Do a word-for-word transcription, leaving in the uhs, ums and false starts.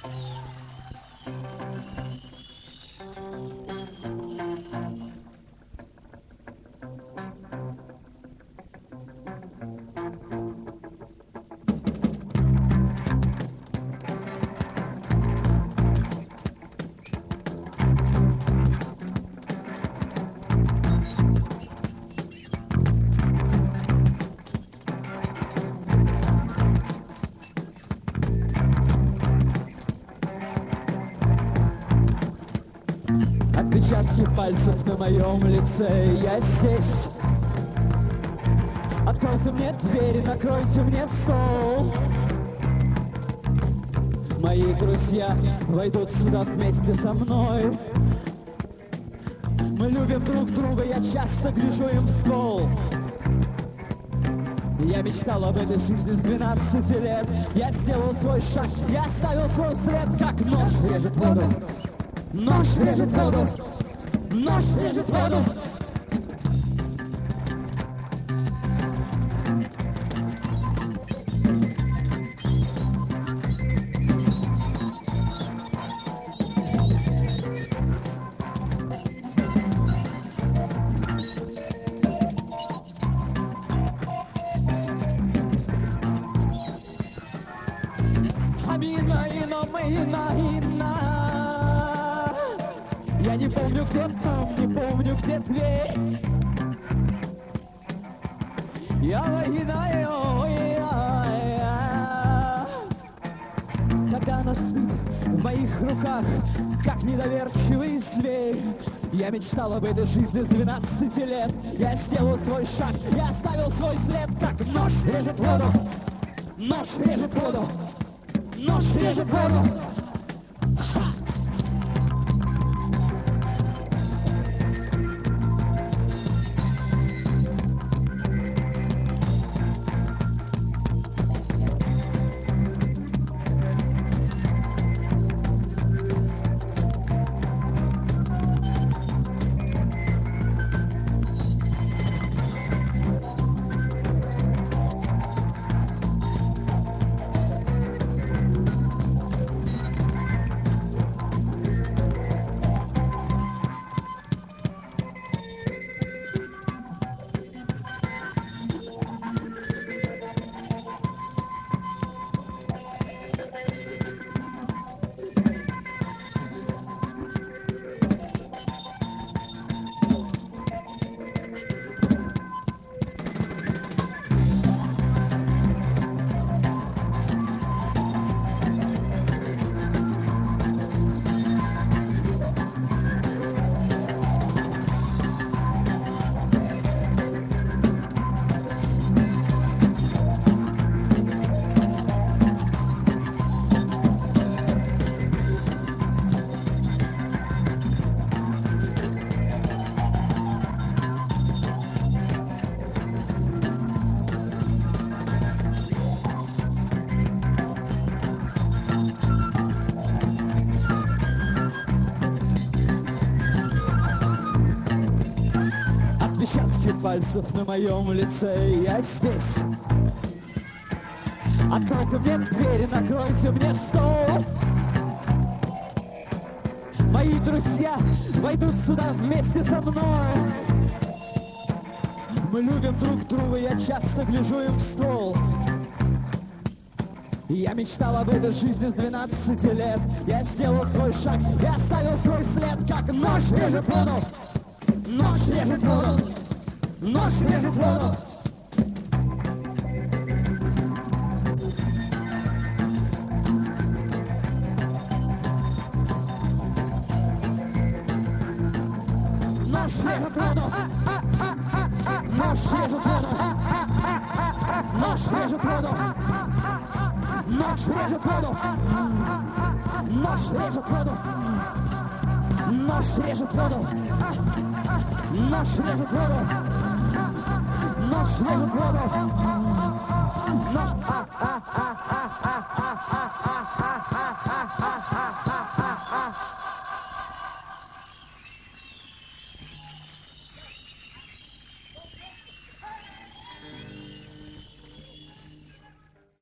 Отпечатки пальцев на моем лице, я здесь. Откройте мне двери, накройте мне стол. Мои друзья войдут сюда вместе со мной. Мы любим друг друга, я часто гляжу им в ствол. Я мечтал об этой жизни с двенадцати лет. Я сделал свой шаг, я оставил свой след, как нож режет воду. Нож режет воду, нож режет воду. Амина, ино, мина, ина. Я не помню, где дом, не помню, где дверь. Я война, я. Когда она спит в моих руках, как недоверчивый зверь. Я мечтал об этой жизни с двенадцати лет. Я сделал свой шаг, я оставил свой след, как нож режет воду. Нож режет воду. Нож режет воду. Отпечатки пальцев на моем лице, я здесь. Откройте мне двери, накройте мне стол. Мои друзья войдут сюда вместе со мной. Мы любим друг друга, я часто гляжу им в ствол. Я мечтал об этой жизни с двенадцати лет. Я сделал свой шаг, я оставил свой след, как нож режет воду. Нож режет воду. Нож режет воду. Нож режет воду. Нож режет воду. Нож режет воду. Нож режет воду. Нож режет воду. Нож режет воду. Нож режет воду. Нож режет воду. Нож.